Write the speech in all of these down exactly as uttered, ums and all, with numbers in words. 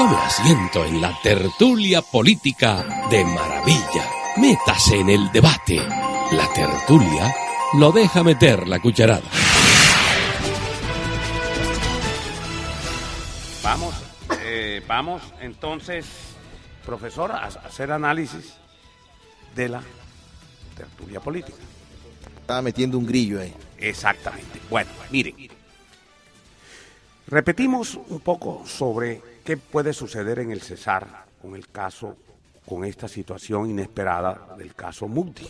Tome asiento en la tertulia política de Maravilla. Métase en el debate. La tertulia lo deja meter la cucharada. Vamos, eh, vamos entonces, profesor, a hacer análisis de la tertulia política. Estaba metiendo un grillo ahí. Exactamente. Bueno, miren, repetimos un poco sobre qué puede suceder en el Cesar con el caso, con esta situación inesperada del caso Mugdi.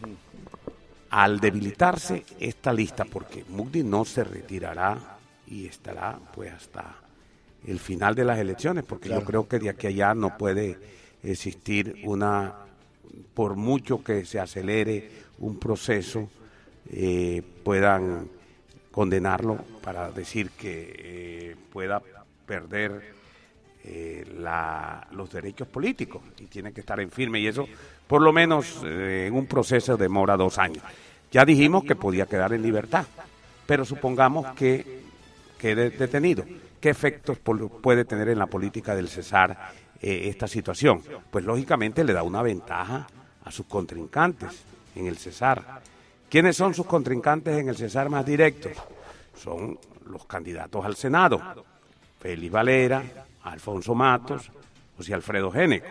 Al debilitarse esta lista, porque Mugdi no se retirará y estará pues hasta el final de las elecciones, porque claro, yo creo que de aquí a allá no puede existir una, por mucho que se acelere un proceso, eh, puedan condenarlo para decir que eh, pueda perder eh, la, los derechos políticos y tiene que estar en firme, y eso por lo menos eh, en un proceso demora dos años. Ya dijimos que podía quedar en libertad, pero supongamos que quede detenido. ¿Qué efectos puede tener en la política del Cesar eh, esta situación? Pues lógicamente le da una ventaja a sus contrincantes en el Cesar. ¿Quiénes son sus contrincantes en el Cesar más directos? Son los candidatos al Senado, Félix Valera, Alfonso Matos, José Alfredo Géneco,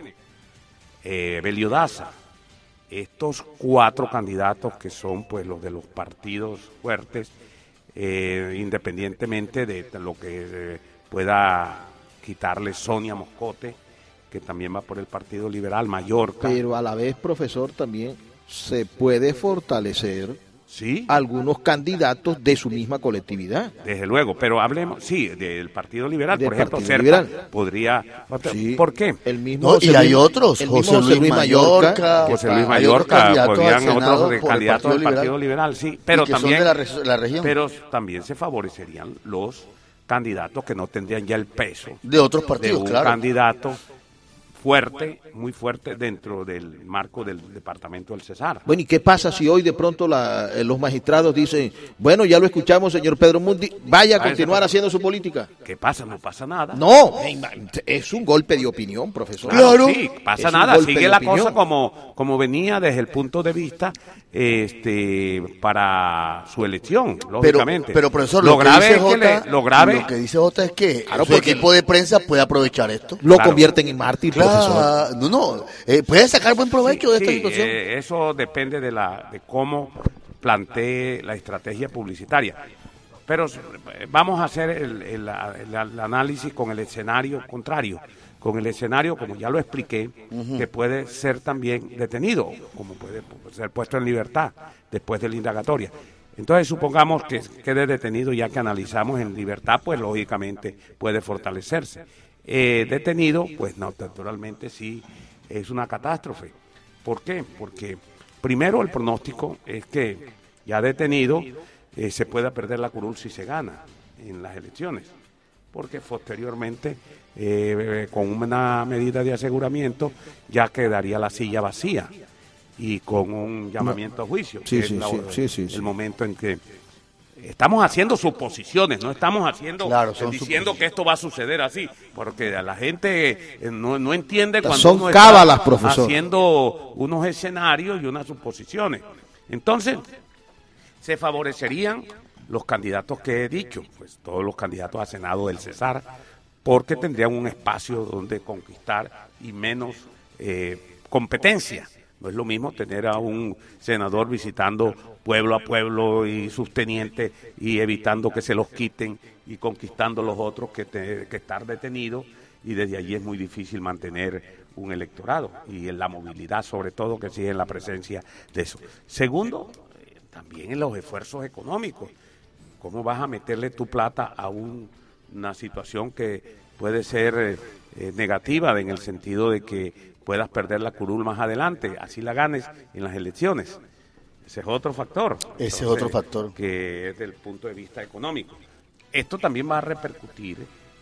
eh, Belio Daza. Estos cuatro candidatos que son pues los de los partidos fuertes, eh, independientemente de lo que eh, pueda quitarle Sonia Moscote, que también va por el Partido Liberal, Mallorca. Pero a la vez, profesor, también se puede fortalecer ¿sí? algunos candidatos de su misma colectividad. Desde luego, pero hablemos, sí, del Partido Liberal, del por ejemplo, Partido Serpa Liberal. podría, Sí. ¿por qué? El mismo No, José y hay Luis, otros, el José mismo Luis Mallorca, José Luis hay Mallorca, otros candidatos podrían al Senado otros por el candidatos Partido del Partido Liberal, Liberal, sí, pero y que también, son de la, re- la región, pero también se favorecerían los candidatos que no tendrían ya el peso de otros de partidos, un claro. candidato fuerte, muy fuerte dentro del marco del departamento del Cesar. Bueno, ¿y qué pasa si hoy de pronto la, eh, los magistrados dicen, bueno, ya lo escuchamos, señor Pedro Mundi, vaya a Vaya, continuar señor. haciendo su política? ¿Qué pasa? No pasa nada. No, es un golpe de opinión, profesor. Claro. Sí, pasa Es un nada, golpe sigue de la opinión. cosa como, como venía desde el punto de vista este para su elección, Pero, lógicamente. pero profesor, lo lo, grave que es dice que le- Jota, lo grave lo que dice Jota es que Claro, su porque- equipo de prensa puede aprovechar esto. Lo Claro. convierten en mártir, profesor. Claro, no, no, eh, puede sacar buen provecho de esta sí, situación. eh, eso depende de la de cómo plantee la estrategia publicitaria. Pero eh, vamos a hacer el, el- el- el análisis con el escenario contrario, con el escenario, como ya lo expliqué, que puede ser también detenido, como puede ser puesto en libertad después de la indagatoria. Entonces, supongamos que quede detenido, ya que analizamos en libertad, pues lógicamente puede fortalecerse. Eh, detenido, pues no, naturalmente sí es una catástrofe. ¿Por qué? Porque primero el pronóstico es que ya detenido eh, se pueda perder la curul si se gana en las elecciones, porque posteriormente eh, con una medida de aseguramiento ya quedaría la silla vacía y con un llamamiento a juicio, Sí, que sí, es la- sí, sí, sí, el sí. momento en que estamos haciendo suposiciones, no estamos haciendo Claro, son diciendo que esto va a suceder así, porque a la gente eh, no, no entiende cuando Son uno cábalas, está profesor. haciendo unos escenarios y unas suposiciones. Entonces, se favorecerían los candidatos que he dicho, pues todos los candidatos a Senado del Cesar, porque tendrían un espacio donde conquistar y menos eh, competencia. No es lo mismo tener a un senador visitando pueblo a pueblo y sus tenientes y evitando que se los quiten y conquistando los otros que, te- que estar detenido, y desde allí es muy difícil mantener un electorado y en la movilidad, sobre todo, que sigue en la presencia de eso. Segundo, eh, también en los esfuerzos económicos. ¿Cómo vas a meterle tu plata a un- una situación que puede ser eh, eh, negativa en el sentido de que puedas perder la curul más adelante, así la ganes en las elecciones? Ese es otro factor. Ese es otro factor. Que es del punto de vista económico. Esto también va a repercutir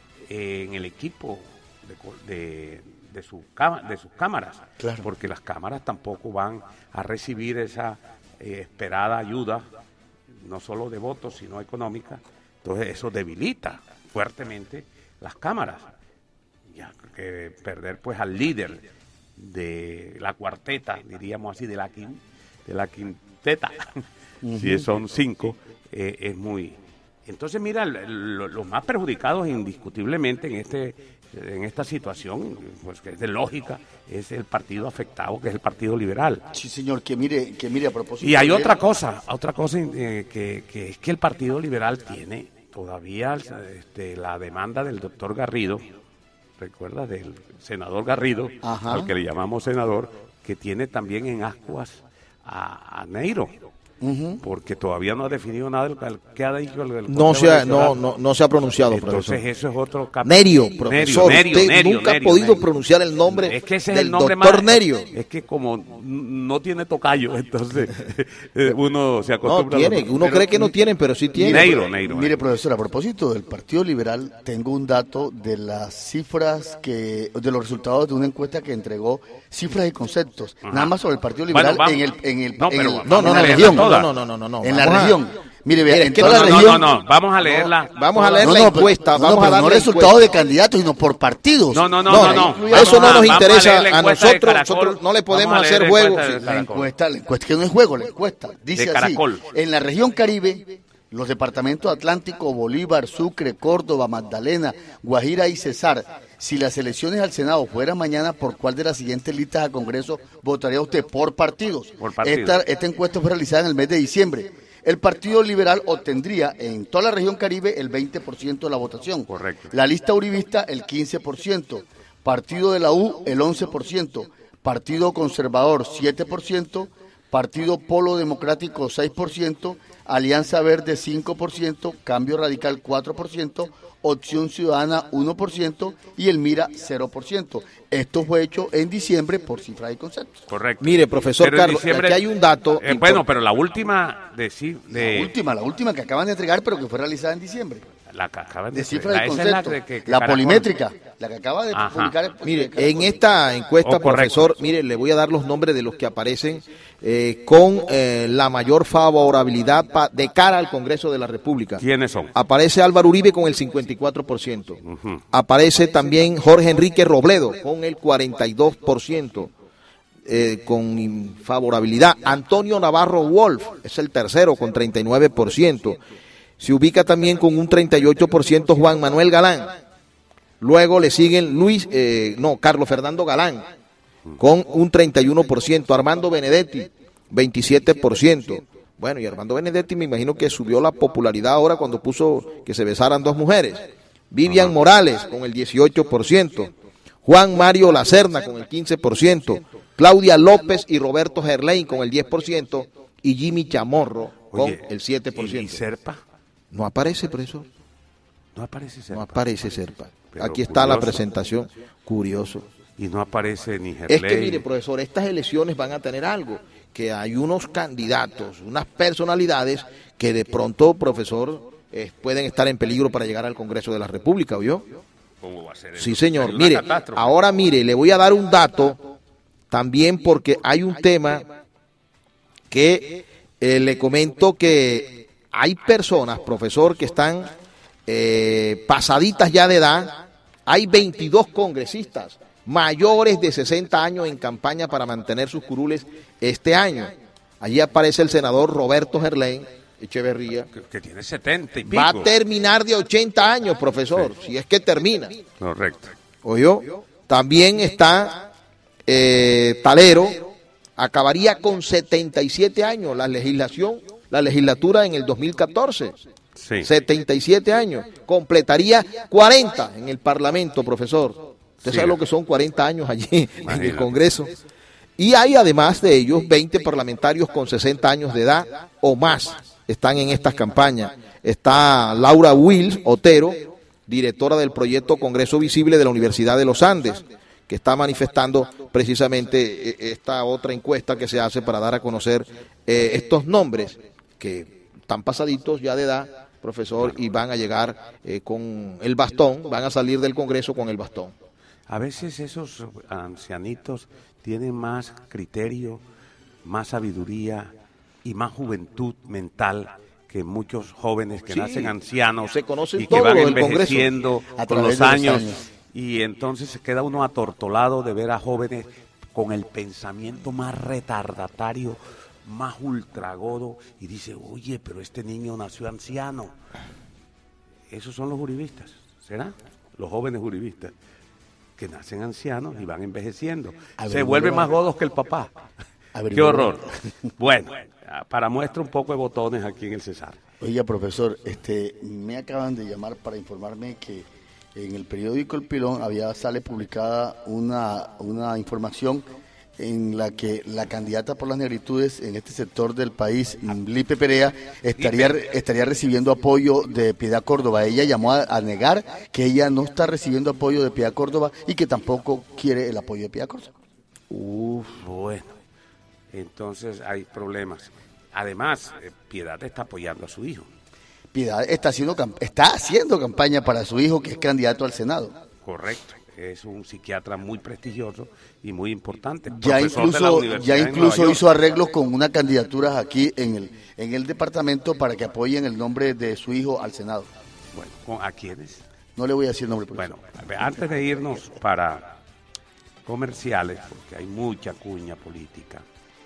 en el equipo de, co- de, de, su cama- de sus cámaras, Claro. porque las cámaras tampoco van a recibir esa eh, esperada ayuda, no solo de votos, sino económica. Entonces eso debilita fuertemente las cámaras. Pinilla, que perder pues al líder de la cuarteta, diríamos así, de la, quin, de la quinteta, uh-huh. si son cinco, eh, es muy... Entonces, mira, lo, los más perjudicados indiscutiblemente en este en esta situación, pues que es de lógica, es el partido afectado, que es el Partido Liberal. Sí, señor, que mire, que mire a propósito. Y hay otra cosa, otra cosa eh, que, que es que el Partido Liberal tiene todavía este, la demanda del doctor Garrido, ¿recuerdas? Del senador Garrido, Ajá. al que le llamamos senador, que tiene también en ascuas a, a Neiro. Uh-huh. Porque todavía no ha definido nada de lo que ha dicho el, el no se ha, no, no, no se ha pronunciado. Entonces profesor. Eso es otro cap- Nerio, profesor, Nerio, Nerio, usted Nerio, nunca Nerio, ha podido Nerio. pronunciar el nombre es que ese del es el nombre doctor más, Nerio. Es que como no tiene tocayo, entonces uno se acostumbra. No tiene, uno pero, cree que no tienen, pero sí tiene. Neiro, Neiro. Mire, profesor, a propósito del Partido Liberal, tengo un dato de las cifras que, de los resultados de una encuesta que entregó Cifras y Conceptos, Ajá. nada más sobre el Partido Liberal bueno, en el, en el, no, en pero, el, no, no, en la no, región, no, no, no, no, no, no, en la vamos región. A, Mire, vea, mire, en que toda no, la no, región. No, no, no, vamos a leerla. No, vamos a leer no, la no, encuesta, no, vamos no, a dar no resultados de candidatos, sino por partidos. No, no, no, no, no, no. Eso no nos interesa a nosotros, Caracol, nosotros no le podemos a hacer la juegos. La encuesta, la encuesta que no es juego, la encuesta dice de así: Caracol. En la región Caribe, los departamentos Atlántico, Bolívar, Sucre, Córdoba, Magdalena, Guajira y Cesar, si las elecciones al Senado fueran mañana, ¿por cuál de las siguientes listas a Congreso votaría usted? Por partidos. Por partidos. Esta, esta encuesta fue realizada en el mes de diciembre. El Partido Liberal obtendría en toda la región Caribe el veinte por ciento de la votación. Correcto. La lista uribista el quince por ciento. Partido de la U el once por ciento. Partido Conservador siete por ciento. Partido Polo Democrático seis por ciento. Alianza Verde cinco por ciento. Cambio Radical cuatro por ciento. Opción Ciudadana uno por ciento y el Mira cero por ciento. Esto fue hecho en diciembre por Cifras y Conceptos. Correcto. Mire, profesor pero Carlos, diciembre, aquí hay un dato. Eh, bueno, pero la última de, de... La última, la última que acaban de entregar, pero que fue realizada en diciembre. La que acaban de, de Cifras y la, Conceptos. la, que, que la polimétrica, la que acaba de Ajá. publicar. El, mire, en esta encuesta, oh, profesor, mire, le voy a dar los nombres de los que aparecen eh, con eh, la mayor favorabilidad pa, de cara al Congreso de la República. ¿Quiénes son? Aparece Álvaro Uribe con el cincuenta y cuatro por ciento. Uh-huh. Aparece también Jorge Enrique Robledo con el cuarenta y dos por ciento. Eh, con favorabilidad. Antonio Navarro Wolf es el tercero con treinta y nueve por ciento. Se ubica también con un treinta y ocho por ciento Juan Manuel Galán. Luego le siguen Luis, eh, no, Carlos Fernando Galán, con un treinta y uno por ciento. Armando Benedetti, veintisiete por ciento. Bueno, y Armando Benedetti me imagino que subió la popularidad ahora cuando puso que se besaran dos mujeres. Vivian Morales, con el dieciocho por ciento. Juan Mario Lacerna, con el quince por ciento. Claudia López y Roberto Gerlain, con el diez por ciento. Y Jimmy Chamorro, con Oye, el siete por ciento. ¿Y Serpa? No aparece, profesor. No aparece Serpa. No aparece Serpa. Pero aquí está curioso. La presentación. Curioso. Y no aparece ni Gerlain. Es que, mire, profesor, estas elecciones van a tener algo. Que hay unos candidatos, unas personalidades que de pronto, profesor, eh, pueden estar en peligro para llegar al Congreso de la República, ¿oyó? ¿Cómo va a ser eso? Sí, señor. Mire, ahora mire, le voy a dar un dato también porque hay un tema que eh, le comento que hay personas, profesor, que están eh, pasaditas ya de edad. Hay veintidós congresistas mayores de sesenta años en campaña para mantener sus curules este año. Allí aparece el senador Roberto Gerlain Echeverría. Que, que tiene setenta y pico. Va a terminar de ochenta años, profesor, sí. si es que termina. Correcto. ¿Oyó? También está eh, Talero, acabaría con setenta y siete años la legislación, la legislatura en el dos mil catorce. Sí. setenta y siete años. Completaría cuarenta en el Parlamento, profesor. Usted sí. sabe lo que son cuarenta años allí Imagínate. en el Congreso. Y hay además de ellos veinte parlamentarios con sesenta años de edad o más están en estas campañas. Está Laura Wills Otero, directora del proyecto Congreso Visible de la Universidad de los Andes, que está manifestando precisamente esta otra encuesta que se hace para dar a conocer eh, estos nombres que están pasaditos ya de edad, profesor, y van a llegar eh, con el bastón, van a salir del Congreso con el bastón. A veces esos ancianitos tienen más criterio, más sabiduría y más juventud mental que muchos jóvenes que sí, nacen ancianos se conocen y que todo van del envejeciendo a con los de años, los años y entonces se queda uno atortolado de ver a jóvenes con el pensamiento más retardatario, más ultragodo, y dice, oye, pero este niño nació anciano. Esos son los uribistas, ¿será? Los jóvenes uribistas, que nacen ancianos y van envejeciendo. Se vuelven más godos que el papá. ¡Qué horror! Bueno, para muestra un poco de botones aquí en el Cesar. Oiga, profesor, este, me acaban de llamar para informarme que en el periódico El Pilón había sale publicada una, una información en la que la candidata por las negritudes en este sector del país, Lipe Perea, estaría, estaría recibiendo apoyo de Piedad Córdoba. Ella llamó a, a negar que ella no está recibiendo apoyo de Piedad Córdoba y que tampoco quiere el apoyo de Piedad Córdoba. Uf, bueno, entonces hay problemas. Además, Piedad está apoyando a su hijo. Piedad está haciendo, está haciendo campaña para su hijo, que es candidato al Senado. Correcto. Es un psiquiatra muy prestigioso y muy importante. Ya incluso, ya incluso hizo arreglos con unas candidaturas aquí en el en el departamento para que apoyen el nombre de su hijo al Senado. Bueno, ¿con, ¿a quiénes? No le voy a decir el nombre. Profesor. Bueno, antes de irnos para comerciales, porque hay mucha cuña política,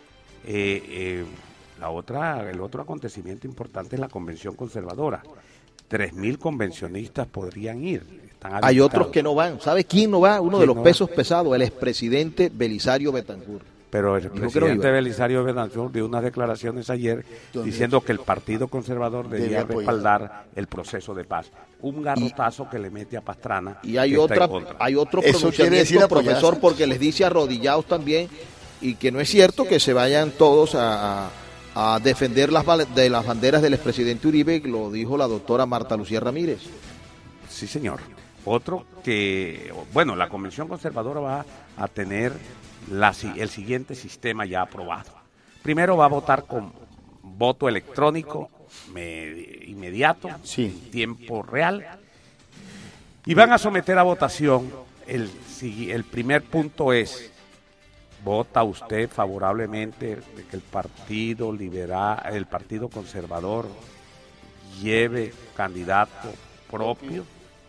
eh, eh, la otra, el otro acontecimiento importante es la Convención Conservadora. Tres mil convencionistas podrían ir. Hay otros que no van. ¿Sabe quién no va? Uno de los no pesos va? pesados, el expresidente Belisario Betancourt. Pero el Dijo presidente no Belisario Betancourt dio unas declaraciones ayer diciendo que el Partido Conservador debía Debe respaldar el proceso de paz. Un garrotazo y, que le mete a Pastrana. Y hay otra, hay otro pronunciamiento, profesor, porque les dice arrodillados también, y que no es cierto que se vayan todos a, a, a defender las, de las banderas del expresidente Uribe, lo dijo la doctora Marta Lucía Ramírez. Sí, señor. Otro que, bueno, la Convención Conservadora va a tener la, el siguiente sistema ya aprobado. Primero va a votar con voto electrónico me, inmediato, sí. en tiempo real, y van a someter a votación, el, el primer punto es, ¿vota usted favorablemente de que el Partido Liberal, el Partido Conservador lleve candidato propio?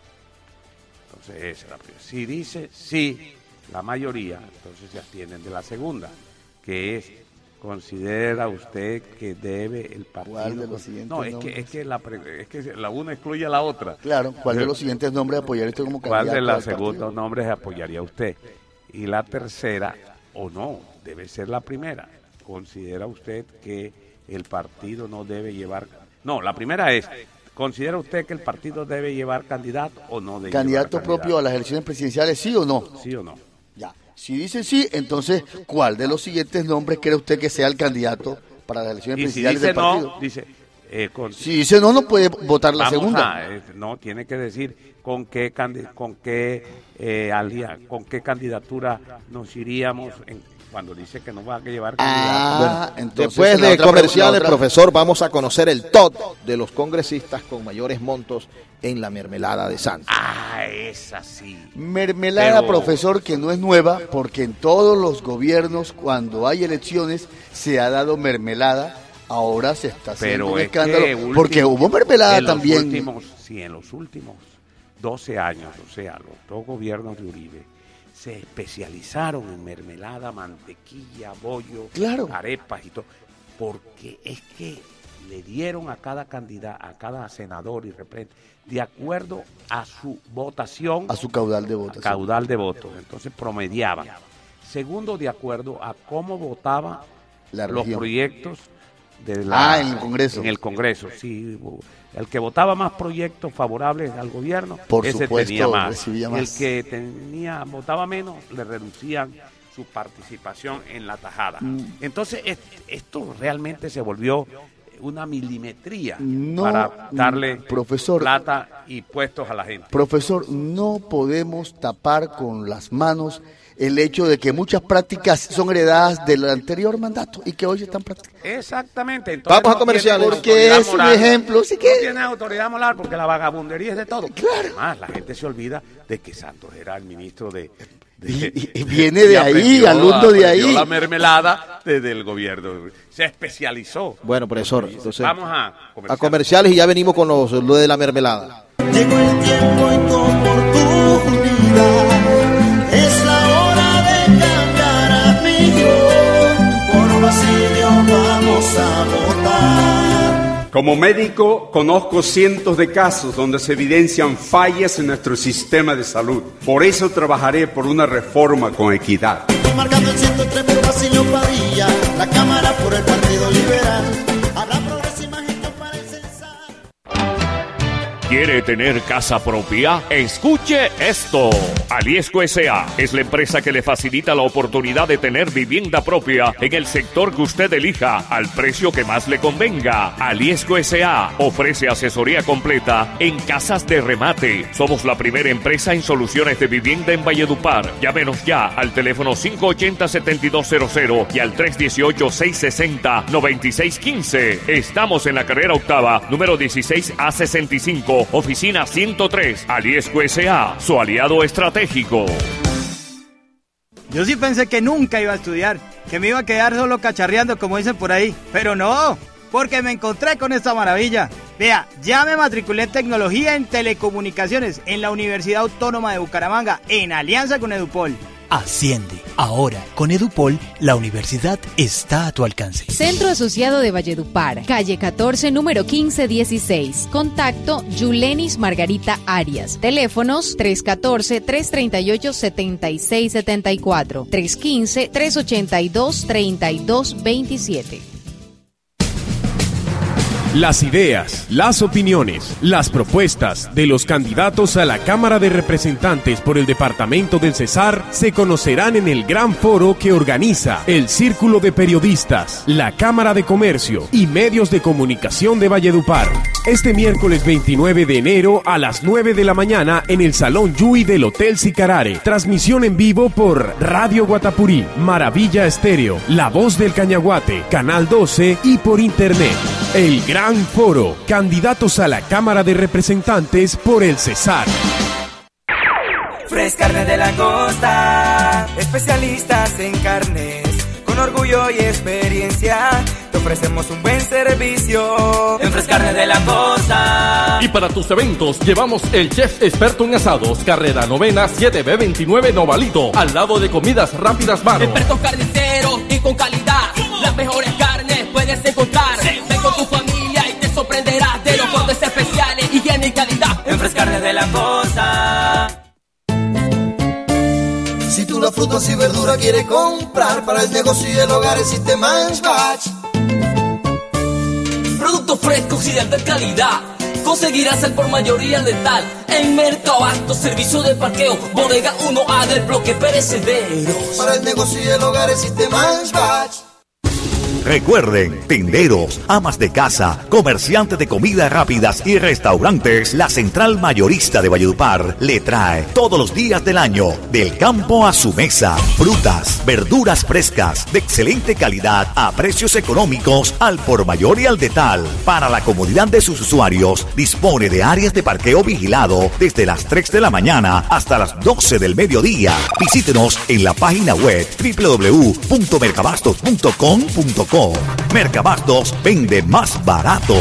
Entonces, esa es la primera. Si dice sí, la mayoría, entonces se abstienen de la segunda, que es, ¿considera usted que debe el partido? ¿Cuál de los siguientes no, es nombres? que, es, que la, es que la una excluye a la otra. Claro, ¿cuál de los siguientes nombres apoyaría usted como candidato? ¿Cuál de los segundos nombres apoyaría usted? Y la tercera, o no, debe ser la primera. ¿Considera usted que el partido no debe llevar? No, la primera es, ¿considera usted que el partido debe llevar candidato o no debe ¿Candidato llevar propio candidato? A las elecciones presidenciales, sí o no? Sí o no. Ya. Si dice sí, entonces, ¿cuál de los siguientes nombres cree usted que sea el candidato para las elecciones y presidenciales si dice del partido? No, dice, eh, con, si dice no, no puede votar la vamos segunda. A, eh, no, tiene que decir con qué con qué eh, alia, con qué candidatura nos iríamos en, cuando dice que no va a llevar candidato. Ah, bueno, después de comerciales, otra... profesor, vamos a conocer el top de los congresistas con mayores montos en la mermelada de Santos. Ah, esa sí. Mermelada, pero... profesor, que no es nueva, porque en todos los gobiernos, cuando hay elecciones, se ha dado mermelada. Ahora se está haciendo un escándalo, último, porque hubo mermelada en también. Los últimos, sí, en los últimos doce años, o sea, los dos gobiernos de Uribe, se especializaron en mermelada, mantequilla, bollo, claro. arepas y todo, porque es que le dieron a cada candidato, a cada senador y representante, de acuerdo a su votación, a su caudal de votos, caudal de votos, entonces promediaban. Segundo, de acuerdo a cómo votaba la los proyectos de la, ah, en el Congreso. En el Congreso, sí. El que votaba más proyectos favorables al gobierno, por ese supuesto, tenía más. recibía más. El que tenía votaba menos, le reducían su participación en la tajada. Mm. Entonces, esto realmente se volvió una milimetría no, para darle profesor, plata y puestos a la gente. Profesor, no podemos tapar con las manos el hecho de que muchas prácticas son heredadas del anterior mandato y que hoy se están practicando. Exactamente. Entonces, vamos no a comerciales. Porque es moral, un ejemplo. ¿Sí que? No tiene autoridad moral porque la vagabundería es de todo. Claro. Además, la gente se olvida de que Santos era el ministro de... de y, y viene de ahí, alumno de ahí. La mermelada desde el gobierno. Se especializó. Bueno, profesor, entonces vamos a comerciales. a comerciales y ya venimos con los, lo de la mermelada. Llegó el tiempo y tu oportunidad. Como médico, conozco cientos de casos donde se evidencian fallas en nuestro sistema de salud. Por eso trabajaré por una reforma con equidad. Marcando el ciento tres por Basilio Padilla, la Cámara por el Partido Liberal. Habrá progresima gestión para el censar. ¿Quiere tener casa propia? Escuche esto. Aliesco S A es la empresa que le facilita la oportunidad de tener vivienda propia en el sector que usted elija, al precio que más le convenga. Aliesco S A ofrece asesoría completa en casas de remate. Somos la primera empresa en soluciones de vivienda en Valledupar. Llámenos ya al teléfono cinco ochenta, setenta y dos cero cero y al tres dieciocho, seiscientos sesenta, noventa y seis quince. Estamos en la carrera octava, número dieciséis A sesenta y cinco. Oficina ciento tres, Aliesco S A, su aliado estratégico. Yo sí pensé que nunca iba a estudiar, que me iba a quedar solo cacharreando como dicen por ahí, pero no, porque me encontré con esta maravilla. Vea, ya me matriculé en tecnología en telecomunicaciones en la Universidad Autónoma de Bucaramanga, en alianza con Edupol. Asciende. Ahora, con Edupol, la universidad está a tu alcance. Centro Asociado de Valledupar, calle catorce, número quince dieciséis. Contacto, Yulenis Margarita Arias. Teléfonos tres uno cuatro, tres tres ocho, siete seis siete cuatro, tres uno cinco, tres ocho dos, tres dos dos siete. Las ideas, las opiniones, las propuestas de los candidatos a la Cámara de Representantes por el Departamento del Cesar se conocerán en el gran foro que organiza el Círculo de Periodistas, la Cámara de Comercio y Medios de Comunicación de Valledupar. Este miércoles veintinueve de enero a las nueve de la mañana en el Salón Yui del Hotel Sicarare. Transmisión en vivo por Radio Guatapurí, Maravilla Estéreo, La Voz del Cañaguate, Canal doce y por Internet. El Gran Foro, candidatos a la Cámara de Representantes por el Cesar. Fresh Carne de la Costa, especialistas en carnes, con orgullo y experiencia, te ofrecemos un buen servicio en Fresh Carne de la Costa. Y para tus eventos llevamos el chef experto en asados, carrera novena siete B veintinueve Novalito, al lado de Comidas Rápidas Mano. Expertos carniceros y con calidad, las mejores carnes puedes encontrar. Ven con tu familia y te sorprenderás de los cortes especiales, higiene y calidad en Fresh Carne de la Costa. Si tú la frutas y verduras quieres comprar para el negocio y el hogar, existe Manchbach. Productos frescos y de alta calidad conseguirás el por mayoría letal en Mercabasto, servicio de parqueo, bodega uno A del bloque perecederos. Para el negocio y el hogar existe Manchbach. Recuerden, tenderos, amas de casa, comerciantes de comidas rápidas y restaurantes, la Central Mayorista de Valledupar le trae todos los días del año, del campo a su mesa, frutas, verduras frescas, de excelente calidad, a precios económicos, al por mayor y al detal. Para la comodidad de sus usuarios, dispone de áreas de parqueo vigilado desde las tres de la mañana hasta las doce del mediodía. Visítenos en la página web doble u doble u doble u punto mercabastos punto com punto co. Mercabastos vende más barato.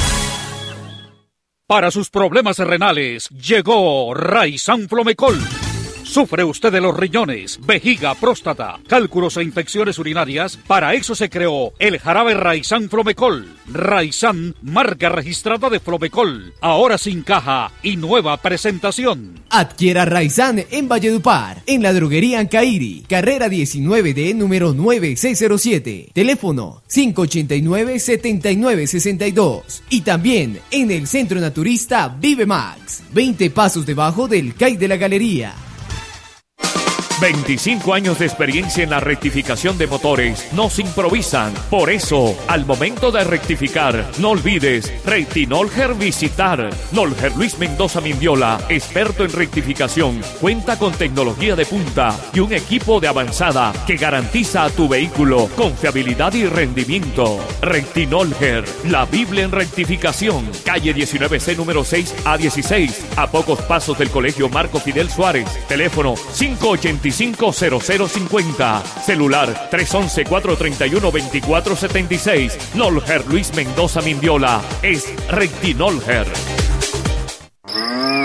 Para sus problemas renales, llegó Raizan Flomecol. ¿Sufre usted de los riñones, vejiga, próstata, cálculos e infecciones urinarias? Para eso se creó el jarabe Raizan Flomecol. Raizan, marca registrada de Flomecol. Ahora sin caja y nueva presentación. Adquiera Raizan en Valledupar, en la droguería Ancairi, carrera diecinueve D, número nueve seis cero siete. Teléfono cinco ocho nueve, siete nueve seis dos. Y también en el Centro Naturista Vive Max, veinte pasos debajo del C A I de la Galería. veinticinco años de experiencia en la rectificación de motores no se improvisan. Por eso, al momento de rectificar, no olvides Retinol Herbicitar. Nolger Luis Mendoza Mindiola, experto en rectificación, cuenta con tecnología de punta y un equipo de avanzada que garantiza a tu vehículo confiabilidad y rendimiento. Retinolger, la Biblia en rectificación. Calle diecinueve C, número seis a dieciséis, a pocos pasos del Colegio Marco Fidel Suárez. Teléfono cinco ocho cinco cero cero cinco cero. Celular tres uno uno, cuatro tres uno, dos cuatro siete seis. Nolger Luis Mendoza Mindiola es Retinolger. Ajá,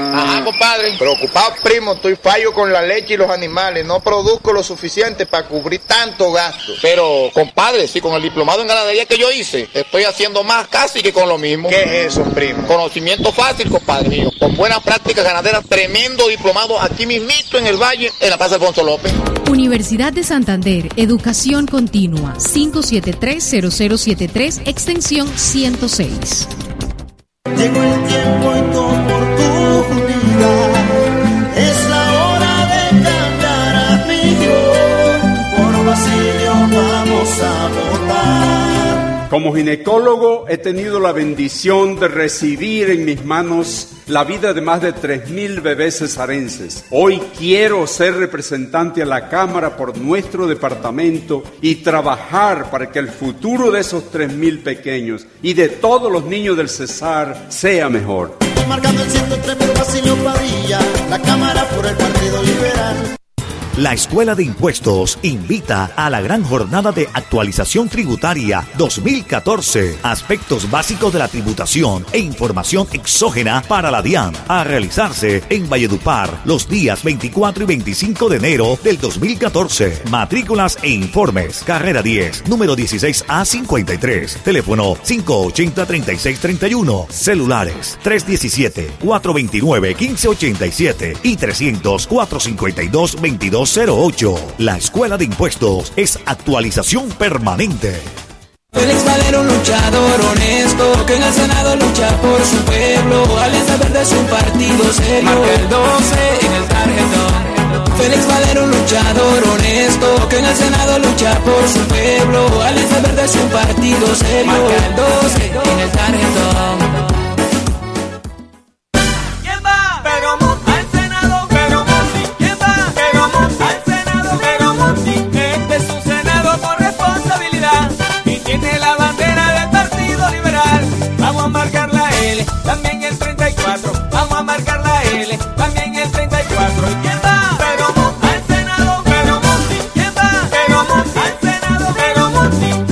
compadre. Preocupado, primo, estoy fallo con la leche y los animales. No produzco lo suficiente para cubrir tanto gasto. Pero, compadre, si con el diplomado en ganadería que yo hice, estoy haciendo más casi que con lo mismo. ¿Qué es eso, primo? Conocimiento fácil, compadre mío. Con buenas prácticas ganaderas, tremendo diplomado aquí mismito en el Valle, en la Plaza Alfonso López. Universidad de Santander, Educación Continua, cinco siete tres cero cero siete tres, extensión ciento seis. Llegó el tiempo y tu oportunidad, es la hora de cambiar a millón, por Basilio vamos a votar. Como ginecólogo he tenido la bendición de recibir en mis manos la vida de más de tres mil bebés cesarenses. Hoy quiero ser representante a la Cámara por nuestro departamento y trabajar para que el futuro de esos tres mil pequeños y de todos los niños del Cesar sea mejor. Marcando el ciento tres por Basilio Padilla, la Cámara por el Partido Liberal. La Escuela de Impuestos invita a la gran jornada de actualización tributaria dos mil catorce. Aspectos básicos de la tributación e información exógena para la DIAN, a realizarse en Valledupar los días veinticuatro y veinticinco de enero del dos mil catorce. Matrículas e informes. Carrera diez, número dieciséis A cincuenta y tres. Teléfono cinco ochenta, treinta y seis treinta y uno. Celulares tres diecisiete, cuatro veintinueve, quince ochenta y siete y trescientos, cuatrocientos cincuenta y dos, veintidós cero ocho. La Escuela de Impuestos es actualización permanente. Félix Valero, luchador honesto, que en el Senado lucha por su pueblo. Alianza Verde es un partido serio, marca el doce en el tarjetón. Félix Valero, luchador honesto, que en el Senado lucha por su pueblo. Alianza Verde es un partido serio, marca el doce en el tarjetón. Tiene la bandera del Partido Liberal. Vamos a marcar la L, también el treinta y cuatro. Vamos a marcar la L, también el treinta y cuatro. ¿Y quién va? Pedro Monti al Senado, Pedro Monti. ¿Quién va? Pedro Monti al Senado, Pedro Monti.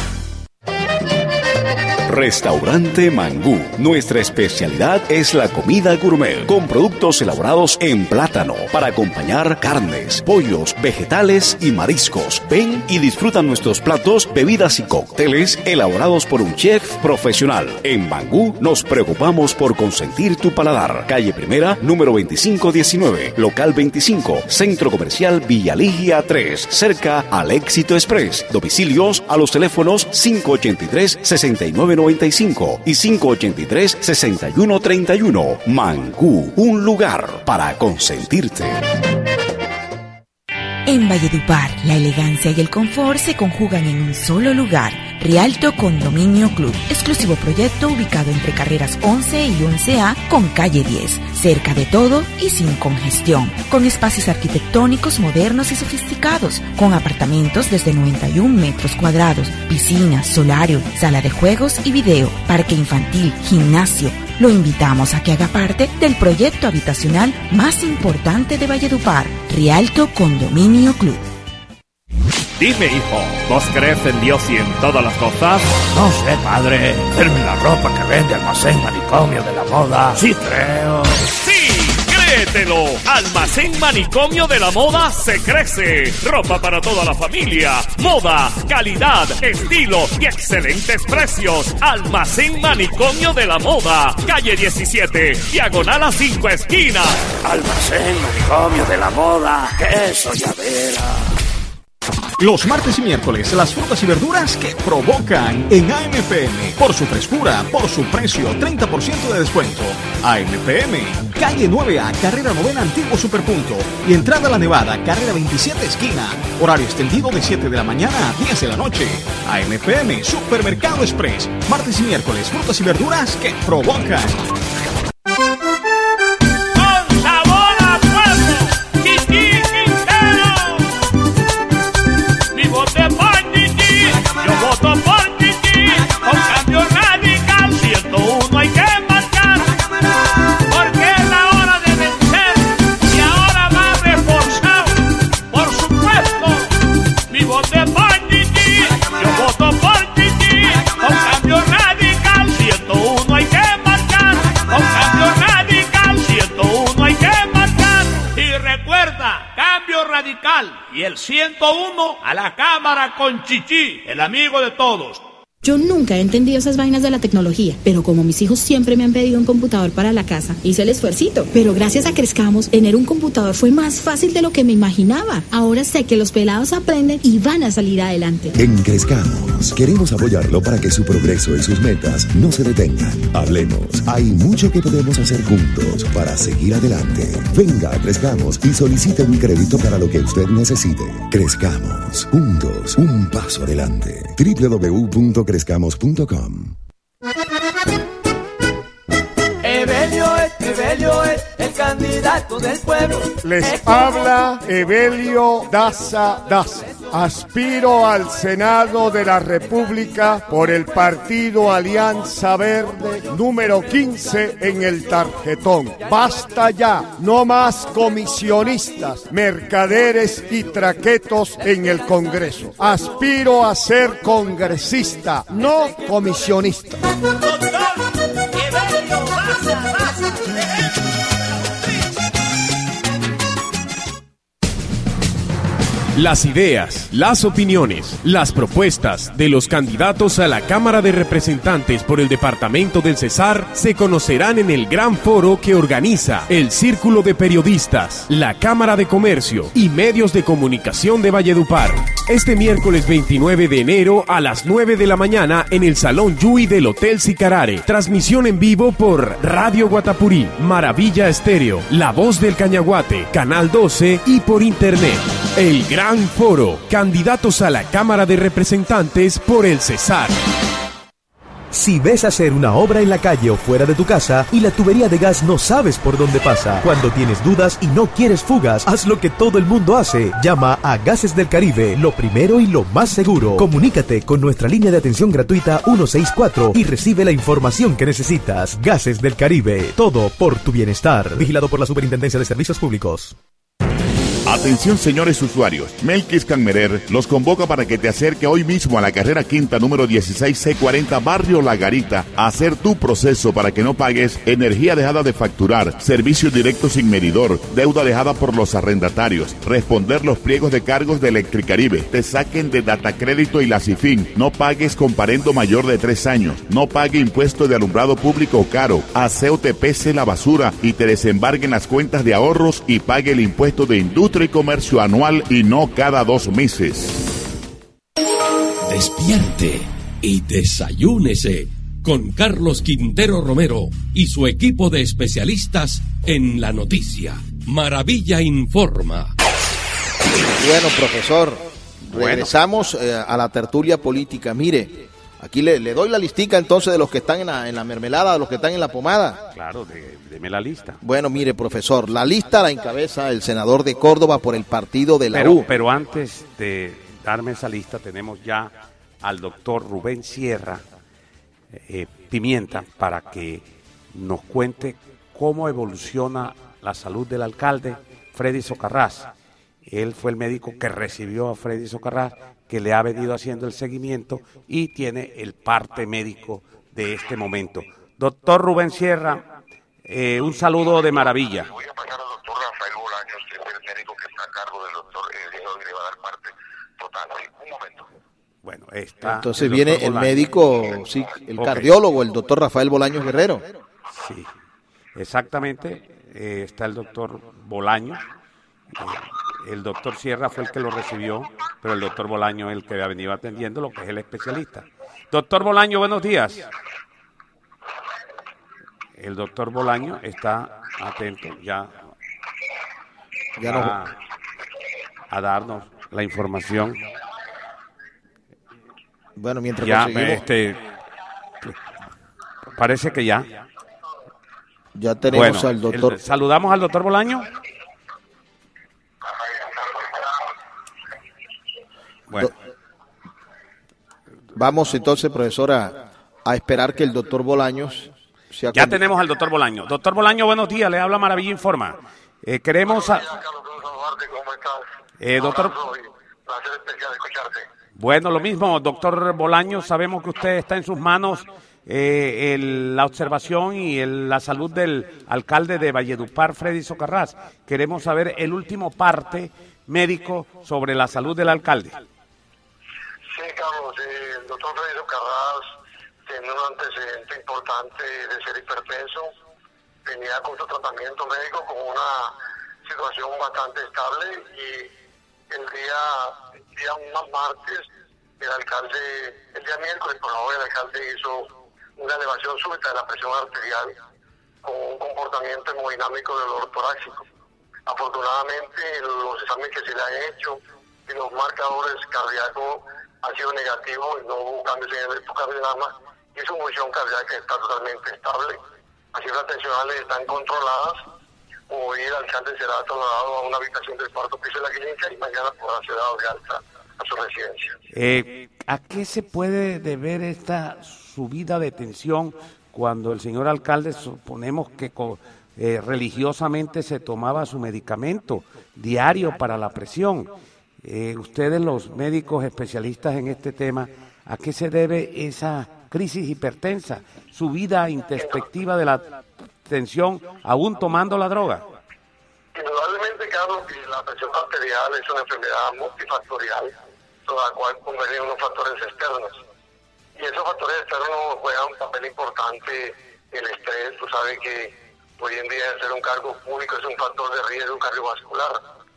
Restaurante Mangú. Nuestra especialidad es la comida gourmet, con productos elaborados en plátano, para acompañar carnes, pollos, vegetales y mariscos. Ven y disfruta nuestros platos, bebidas y cócteles elaborados por un chef profesional. En Mangú nos preocupamos por consentir tu paladar. Calle Primera, número veinticinco diecinueve, local veinticinco, Centro Comercial Villa Ligia tres, cerca al Éxito Express. Domicilios a los teléfonos cinco ochenta y tres, sesenta y nueve noventa y cinco y cinco ochenta y tres, sesenta y uno treinta y uno. Mangú, un lugar para consentirte. En Valledupar, la elegancia y el confort se conjugan en un solo lugar. Rialto Condominio Club, exclusivo proyecto ubicado entre carreras once y once A con calle diez, cerca de todo y sin congestión, con espacios arquitectónicos modernos y sofisticados, con apartamentos desde noventa y un metros cuadrados, piscina, solario, sala de juegos y video, parque infantil, gimnasio. Lo invitamos a que haga parte del proyecto habitacional más importante de Valledupar, Rialto Condominio Club. Dime, hijo, ¿vos crees en Dios y en todas las cosas? No sé, padre. Denme la ropa que vende Almacén Manicomio de la Moda. Sí creo. ¡Sí! ¡Créetelo! Almacén Manicomio de la Moda se crece. Ropa para toda la familia. Moda, calidad, estilo y excelentes precios. Almacén Manicomio de la Moda. Calle diecisiete, diagonal a cinco esquinas. Almacén Manicomio de la Moda. Queso y avera. Los martes y miércoles, las frutas y verduras que provocan en A M P M. Por su frescura, por su precio, treinta por ciento de descuento. A M P M, calle nueve A, carrera novena, antiguo Superpunto. Y entrada a La Nevada, carrera veintisiete, esquina. Horario extendido de siete de la mañana a diez de la noche. A M P M, Supermercado Express. Martes y miércoles, frutas y verduras que provocan. Yo voto por Titi, con cambio radical, ciento uno hay que marcar. Y recuerda, cambio radical. Y el ciento uno a la cámara con Chichi, el amigo de todos. Yo nunca he entendido esas vainas de la tecnología, pero como mis hijos siempre me han pedido un computador para la casa, hice el esfuercito. Pero gracias a Crezcamos, tener un computador fue más fácil de lo que me imaginaba. Ahora sé que los pelados aprenden y van a salir adelante. En Crezcamos, queremos apoyarlo para que su progreso y sus metas no se detengan. Hablemos, hay mucho que podemos hacer juntos para seguir adelante. Venga, Crezcamos y solicite un crédito para lo que usted necesite. Crezcamos, juntos, un paso adelante. doble u doble u doble u punto crezcamos punto com. Evelio es, Evelio es el candidato del pueblo. Les habla Evelio Daza Daza. Aspiro al Senado de la República por el partido Alianza Verde número quince en el tarjetón. Basta ya, no más comisionistas, mercaderes y traquetos en el Congreso. Aspiro a ser congresista, no comisionista. Las ideas, las opiniones, las propuestas de los candidatos a la Cámara de Representantes por el Departamento del Cesar se conocerán en el gran foro que organiza el Círculo de Periodistas, la Cámara de Comercio y Medios de Comunicación de Valledupar. Este miércoles veintinueve de enero a las nueve de la mañana en el Salón Yui del Hotel Sicarare. Transmisión en vivo por Radio Guatapurí, Maravilla Estéreo, La Voz del Cañaguate, Canal doce y por Internet. El Gran Foro, candidatos a la Cámara de Representantes por el Cesar. Si ves hacer una obra en la calle o fuera de tu casa y la tubería de gas no sabes por dónde pasa, cuando tienes dudas y no quieres fugas, haz lo que todo el mundo hace. Llama a Gases del Caribe, lo primero y lo más seguro. Comunícate con nuestra línea de atención gratuita ciento sesenta y cuatro y recibe la información que necesitas. Gases del Caribe, todo por tu bienestar. Vigilado por la Superintendencia de Servicios Públicos. Atención señores usuarios, Melquis Canmerer los convoca para que te acerque hoy mismo a la carrera quinta número dieciséis C cuarenta Barrio La Garita a hacer tu proceso para que no pagues energía dejada de facturar, servicio directo sin medidor, deuda dejada por los arrendatarios, responder los pliegos de cargos de Electricaribe, te saquen de Datacrédito y la Cifin, no pagues comparendo mayor de tres años, no pague impuesto de alumbrado público caro, aseo te pese la basura y te desembarguen las cuentas de ahorros y pague el impuesto de industria y comercio anual y no cada dos meses. Despierte y desayúnese con Carlos Quintero Romero y su equipo de especialistas en la noticia. Maravilla Informa. Bueno, profesor, regresamos eh, a la tertulia política. Mire, aquí le, le doy la listica entonces de los que están en la, en la mermelada, de los que están en la pomada. Claro, de, deme la lista. Bueno, mire, profesor, la lista la encabeza el senador de Córdoba por el partido de la pero, U. Pero antes de darme esa lista, tenemos ya al doctor Rubén Sierra eh, Pimienta para que nos cuente cómo evoluciona la salud del alcalde Freddy Socarrás. Él fue el médico que recibió a Freddy Socarrás, que le ha venido haciendo el seguimiento y tiene el parte médico de este momento. Doctor Rubén Sierra, eh, un saludo de maravilla. Voy a pasar al doctor Rafael Bolaños, que es el médico que está a cargo del doctor eh, Diego, y le va a dar parte total. Sí, un momento. Bueno, está Entonces el viene el Bolaños. médico, sí, el Okay. cardiólogo, el doctor Rafael Bolaños Guerrero. Sí, exactamente. Eh, está el doctor Bolaños. Eh, el doctor Sierra fue el que lo recibió, pero el doctor Bolaño es el que ha venido atendiendo, lo que es el especialista. Doctor Bolaño, buenos días. El doctor Bolaño está atento ya, ya a, no. a darnos la información. Bueno, mientras ya, conseguimos... este, parece que ya. Ya tenemos bueno, al doctor. El, saludamos al doctor Bolaño. Bueno. Vamos entonces, profesora, a esperar que el doctor Bolaños... Se ya tenemos al doctor Bolaño. Doctor Bolaño, buenos días, le habla Maravilla Informa. Eh, queremos... A... Eh, doctor... Bueno, lo mismo, doctor Bolaño, sabemos que usted está en sus manos eh, el, la observación y el, la salud del alcalde de Valledupar, Freddy Socarrás. Queremos saber el último parte médico sobre la salud del alcalde. Sí, Carlos, eh, el doctor Freddy Socarrás tiene un antecedente importante de ser hipertenso, tenía con su tratamiento médico con una situación bastante estable y el día, el día martes el alcalde, el día miércoles por favor, el alcalde hizo una elevación súbita de la presión arterial con un comportamiento hemodinámico del dolor torácico. Afortunadamente los exámenes que se le han hecho y los marcadores cardíacos han sido negativos, no hubo cambios en el electrocardiograma y su función cardíaca está totalmente estable. Las cifras tensionales están controladas. Hoy el alcalde será trasladado a una habitación del cuarto piso de la clínica y mañana podrá ser dado de alta a su residencia. Eh, ¿A qué se puede deber esta subida de tensión cuando el señor alcalde, suponemos que eh, religiosamente se tomaba su medicamento diario para la presión? Eh, ustedes, los médicos especialistas en este tema, ¿a qué se debe esa crisis hipertensa, subida introspectiva de la tensión, aún tomando la droga? Indudablemente, Carlos, que la presión arterial es una enfermedad multifactorial, toda la cual convergen unos factores externos. Y esos factores externos juegan un papel importante. El estrés, tú sabes que hoy en día ser un cargo público es un factor de riesgo cardiovascular.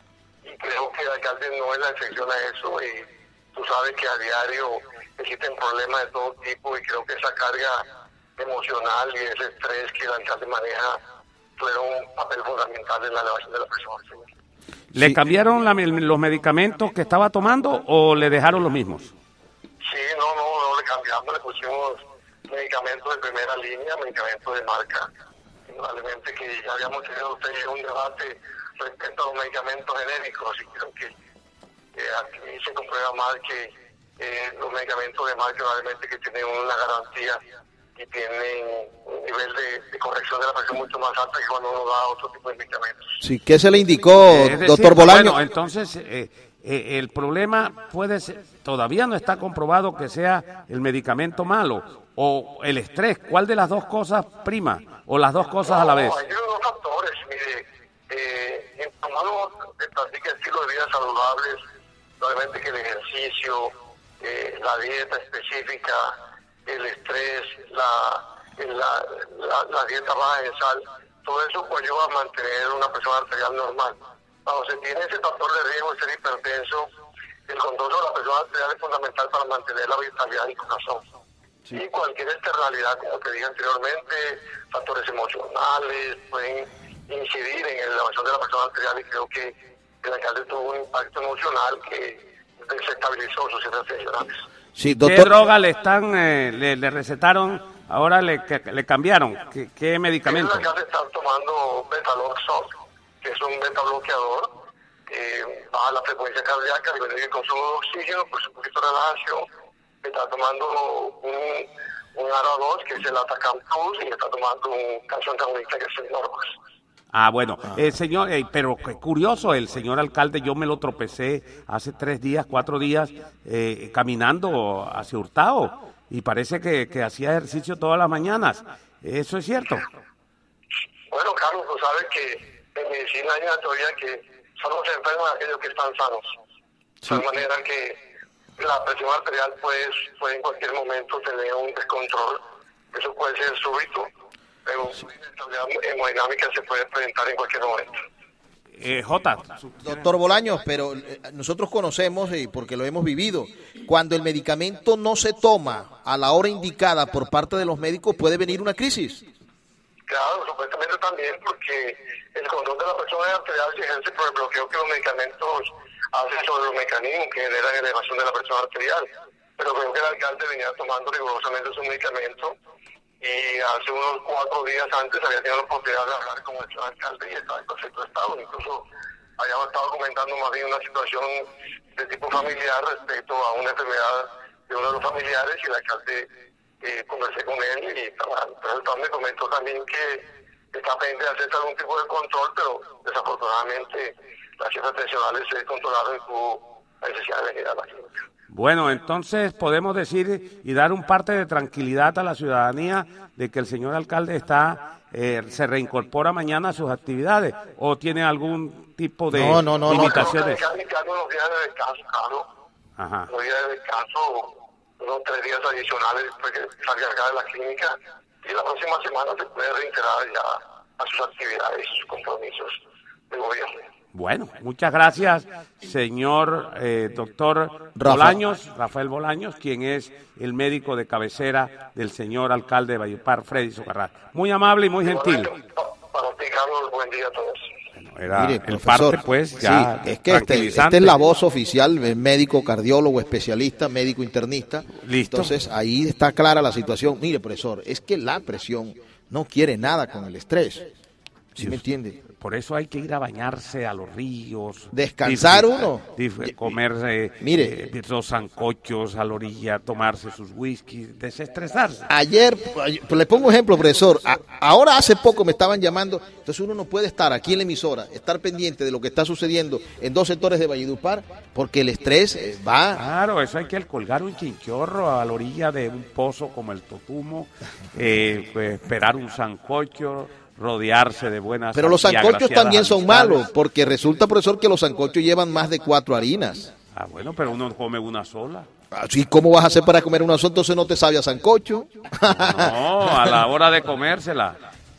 Y creo que el alcalde no es la excepción a eso. Y tú sabes que a diario existen problemas de todo tipo y creo que esa carga emocional y ese estrés que el alcalde maneja fueron un papel fundamental en la elevación de la presión arterial. ¿Le Sí. cambiaron la, los medicamentos que estaba tomando o le dejaron los mismos? Sí, no, no, no le cambiamos, le pusimos medicamentos de primera línea, medicamentos de marca. Indudablemente que ya habíamos tenido usted un debate respecto a los medicamentos genéricos y creo que eh, aquí se comprueba más que eh, los medicamentos de marca realmente que tienen una garantía y tienen un nivel de, de corrección de la presión mucho más alta que cuando uno da otro tipo de medicamentos. Sí, ¿qué se le indicó, Es decir, doctor Bolaño? Bueno, entonces, eh, eh, el problema puede ser, todavía no está comprobado que sea el medicamento malo o el estrés. ¿Cuál de las dos cosas prima? ¿O las dos cosas a la vez? No, hay unos factores, mire, eh, en tomado de practica estilos de vida saludables, obviamente que el ejercicio, eh, la dieta específica, el estrés, la, la, la, la dieta baja en sal, todo eso pues ayuda a mantener una presión arterial normal. Cuando se tiene ese factor de riesgo de ser hipertenso, el control de la presión arterial es fundamental para mantener la vitalidad del corazón. Sí. Y cualquier externalidad, como te dije anteriormente, factores emocionales pueden incidir en la elevación de la presión arterial y creo que el alcalde tuvo un impacto emocional que desestabilizó sus cifras tensionales. Sí, ¿Qué droga le están, eh, le, le recetaron, ahora le, que, le cambiaron? ¿Qué, qué medicamento? Acá se están tomando Betaloxol, que es un beta bloqueador, eh, baja la frecuencia cardíaca, disminuye el consumo de oxígeno, pues un poquito de relajación. Está tomando un, un A R A dos, que es el Atacam Plus, y está tomando un calcio antagonista, que es el Normas. Ah, bueno, eh, señor, eh, pero qué curioso, el señor alcalde, yo me lo tropecé hace tres días, cuatro días, eh, caminando hacia Hurtado, y parece que, que hacía ejercicio todas las mañanas. ¿Eso es cierto? Bueno, Carlos, tú sabes que en medicina hay una teoría que solo se enferman aquellos que están sanos. Sí. De manera que la presión arterial pues, puede en cualquier momento tener un descontrol. Eso puede ser súbito, pero una inestabilidad hemodinámica se puede presentar en cualquier momento. Eh, J. Doctor Bolaños, pero eh, nosotros conocemos, y eh, porque lo hemos vivido, cuando el medicamento no se toma a la hora indicada por parte de los médicos, puede venir una crisis. Claro, supuestamente también, porque el control de la presión arterial se ejerce por el bloqueo que los medicamentos hacen sobre los mecanismos que generan elevación de la presión arterial. Pero creo que el alcalde venía tomando rigurosamente su medicamento y hace unos cuatro días antes había tenido la oportunidad de hablar con el alcalde y estaba en perfecto estado. Incluso habíamos estado comentando más bien una situación de tipo familiar respecto a una enfermedad de uno de los familiares y el alcalde eh, conversé con él y entonces me comentó también que está pendiente de hacer algún tipo de control, pero desafortunadamente las cifras tensionales se controlaron y tuvo la necesidad de venir a la clínica. Bueno, entonces podemos decir y dar un parte de tranquilidad a la ciudadanía de que el señor alcalde está eh, se reincorpora mañana a sus actividades, o tiene algún tipo de no, no, no, limitaciones. No, no, los días de descanso, claro. Ajá. Los días de descanso, unos tres días adicionales después que salga acá de la clínica, y la próxima semana se puede reintegrar ya a sus actividades y sus compromisos de gobierno. Bueno, muchas gracias, señor eh, doctor Rafa. Bolaños, Rafael Bolaños, quien es el médico de cabecera del señor alcalde de Valledupar, Freddy Socarrás. Muy amable y muy gentil. Para ti, Carlos, buen día a todos. Era Mire, el profesor, parte, pues, ya sí, es que este, esta es la voz oficial, médico, cardiólogo, especialista, médico internista. Listo. Entonces, ahí está clara la situación. Mire, profesor, es que la presión no quiere nada con el estrés. ¿Sí me entiende? Por eso hay que ir a bañarse a los ríos. Descansar disfrutar, uno. dif- comerse Mire. eh, los sancochos a la orilla, tomarse sus whiskies, desestresarse. Ayer, ayer- le pongo ejemplo, profesor, a- ahora hace poco me estaban llamando, entonces uno no puede estar aquí en la emisora, estar pendiente de lo que está sucediendo en dos sectores de Valledupar, porque el estrés eh, va... Claro, eso hay que colgar un chinchorro a la orilla de un pozo como el Totumo, eh, pues, esperar un sancocho, rodearse de buenas. Pero los y sancochos agraciadas también son amistades. malos, porque resulta, profesor, que los sancochos llevan más de cuatro harinas. Ah, bueno, pero uno come una sola. Así, ¿cómo vas a hacer para comer una sola? Entonces no te sabe a sancocho. No, a la hora de comérsela.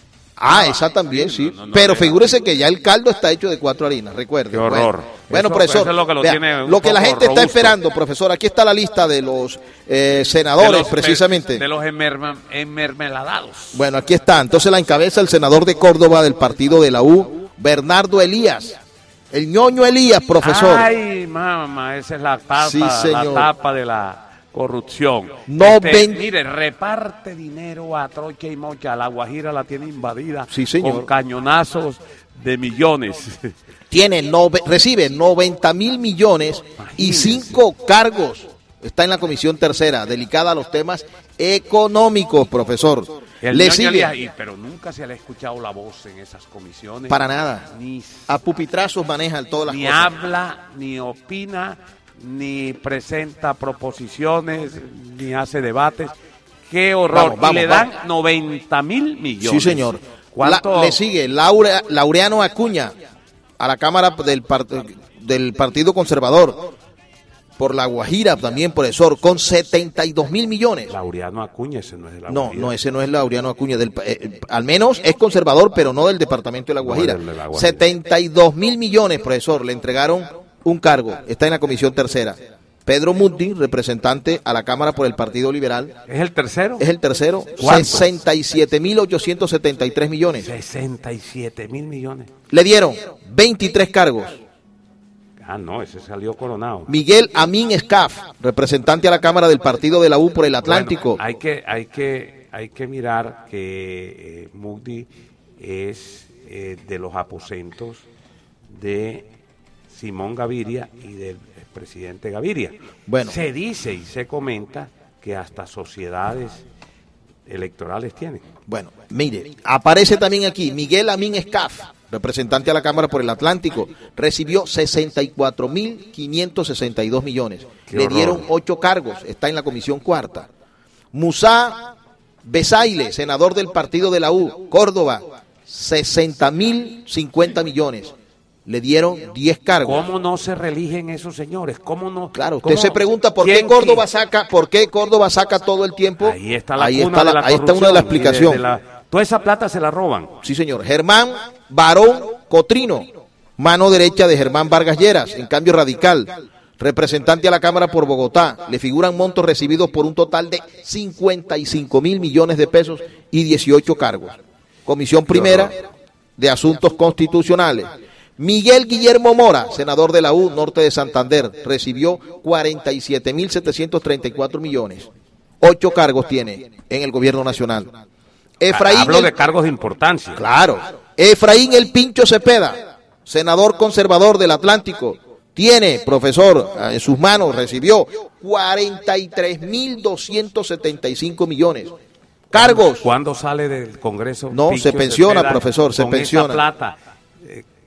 Ah, esa también, sí. no, no, Pero no, figúrese que ya el caldo está hecho de cuatro harinas, recuerde. Qué horror. Bueno, bueno, Eso- profesor, eso es lo que lo vea, tiene un lo que la poco gente está robusto. esperando, profesor, aquí está la lista de los eh, senadores, De los- precisamente. De los enmerma- enmermeladados. Bueno, aquí está. Entonces la encabeza el senador de Córdoba del partido de la U, Bernardo Elías. El ñoño Elías, profesor. Ay, mamá, esa es la tapa, Sí, la señor. tapa de la corrupción. No Este, ven- Mire, reparte dinero a trocha y mocha. La Guajira la tiene invadida Sí, señor. con cañonazos de millones. Tiene nove- recibe noventa mil millones y cinco cargos. Está en la comisión tercera, delicada a los temas económicos, profesor. El Le ñoño sigue Elías, y- pero nunca se le ha escuchado la voz en esas comisiones. para nada. Ni, A pupitrazos manejan todas las ni cosas. habla, ni opina, ni presenta proposiciones, ni hace debates. ¡Qué horror! Vamos, vamos, y le dan vamos. noventa mil millones. Sí, señor. ¿Cuánto? La- le sigue Laura, Laureano Acuña a la Cámara del, part- del Partido Conservador. Por La Guajira también, profesor, con setenta y dos mil millones. Laureano Acuña, ese no es de La No, Guajira. no, ese no es Laureano Acuña. Del, eh, eh, al menos es conservador, pero no del departamento de La Guajira. del de La Guajira. setenta y dos mil millones, profesor. Le entregaron un cargo. Está en la comisión tercera. Pedro Mundi, representante a la Cámara por el Partido Liberal. ¿Es el tercero? Es el tercero. ¿Cuánto? sesenta y siete mil ochocientos setenta y tres millones. sesenta y siete mil millones. Le dieron veintitrés cargos. Ah, no, ese salió coronado. Miguel Amin Escaf, representante a la Cámara del Partido de la U por el Atlántico. Bueno, hay que, hay que, hay que mirar que eh, Mugdi es eh, de los aposentos de Simón Gaviria y del presidente Gaviria. Bueno. Se dice y se comenta que hasta sociedades electorales tienen. Bueno, mire, aparece también aquí Miguel Amin Escaf, representante a la Cámara por el Atlántico, recibió sesenta y cuatro mil quinientos sesenta y dos millones. Qué Le horror. dieron ocho cargos, está en la comisión cuarta. Musa Besaile, senador del partido de la U, Córdoba, sesenta mil cincuenta millones. Le dieron diez cargos. ¿Cómo no se religen esos señores? ¿Cómo no? Claro, usted cómo- se pregunta por qué quién- Córdoba saca, por qué Córdoba saca todo el tiempo. Ahí está la ahí cuna está, de la- la ahí está una de las corrupción y de- explicaciones. de la- toda esa plata se la roban. Sí, señor. Germán Barón Cotrino, mano derecha de Germán Vargas Lleras, en cambio radical, representante a la Cámara por Bogotá. Le figuran montos recibidos por un total de cincuenta y cinco mil millones de pesos y dieciocho cargos. Comisión Primera de Asuntos Constitucionales. Miguel Guillermo Mora, senador de la U, Norte de Santander, recibió cuarenta y siete mil setecientos treinta y cuatro millones. Ocho cargos tiene en el gobierno nacional. Efraín Hablo el- de cargos de importancia. Claro. Efraín El Pincho Cepeda, senador conservador del Atlántico, tiene, profesor, en sus manos recibió cuarenta y tres mil doscientos setenta y cinco millones. Cargos. ¿Cuándo sale del Congreso? No, Pincho se pensiona, Cepeda profesor, se con esa pensiona. plata. Eh,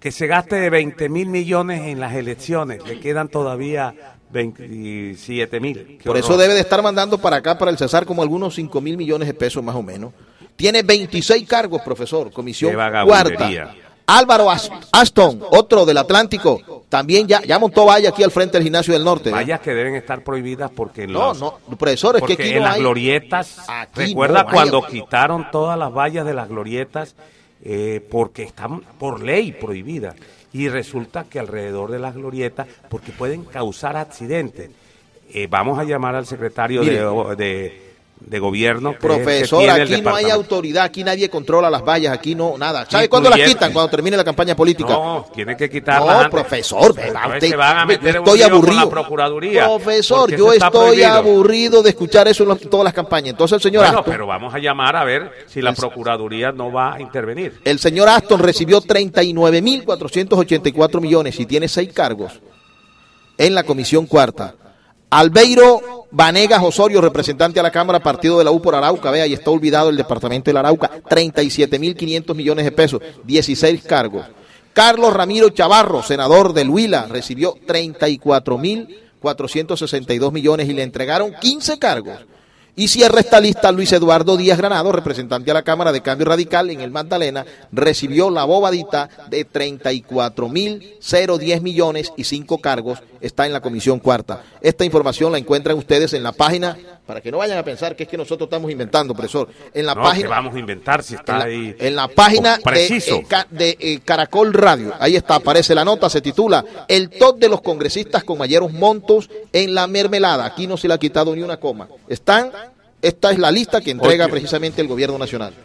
que se gaste veinte mil millones en las elecciones, le quedan todavía veintisiete mil. Por eso debe de estar mandando para acá, para el Cesar, como algunos cinco mil millones de pesos más o menos. Tiene veintiséis cargos, profesor, comisión cuarta. Álvaro Aston, otro del Atlántico, también ya, ya montó valla aquí al frente del Gimnasio del Norte. Vallas que deben estar prohibidas porque en no, los, no, profesor, es que aquí en no las hay, glorietas, recuerda no, cuando vaya. quitaron todas las vallas de las glorietas eh, porque están por ley prohibidas y resulta que alrededor de las glorietas, porque pueden causar accidentes, eh, vamos a llamar al secretario Mire, de... de de gobierno. Que Profesor, que aquí no hay autoridad, aquí nadie controla las vallas, aquí no, nada. ¿Sabe cuándo las quitan? Cuando termine la campaña política. No, tiene que quitarlas. No, profesor, usted, se van a meter estoy en un aburrido. Con la Procuraduría, profesor, yo estoy aburrido de escuchar eso en todas las campañas. Entonces el señor bueno, Aston, pero vamos a llamar a ver si la Procuraduría no va a intervenir. El señor Aston recibió treinta y nueve mil cuatrocientos ochenta y cuatro millones y tiene seis cargos en la comisión cuarta. Albeiro Vanegas Osorio, representante a la Cámara, partido de la U por Arauca, vea, y está olvidado el departamento del Arauca, treinta y siete mil quinientos millones de pesos, dieciséis cargos. Carlos Ramiro Chavarro, senador del Huila, recibió treinta y cuatro mil cuatrocientos sesenta y dos millones y le entregaron quince cargos. Y cierra esta lista Luis Eduardo Díaz Granado, representante a la Cámara de Cambio Radical en el Magdalena, recibió la bobadita de treinta y cuatro mil diez millones y cinco cargos, está en la comisión cuarta. Esta información la encuentran ustedes en la página, para que no vayan a pensar que es que nosotros estamos inventando, profesor. En la no, página, que vamos a inventar si está en la, ahí. En la página oh, de, eh, de eh, Caracol Radio, ahí está, aparece la nota, se titula El top de los congresistas con mayores montos en la mermelada. Aquí no se le ha quitado ni una coma. Están, esta es la lista que entrega Oye. precisamente el gobierno nacional.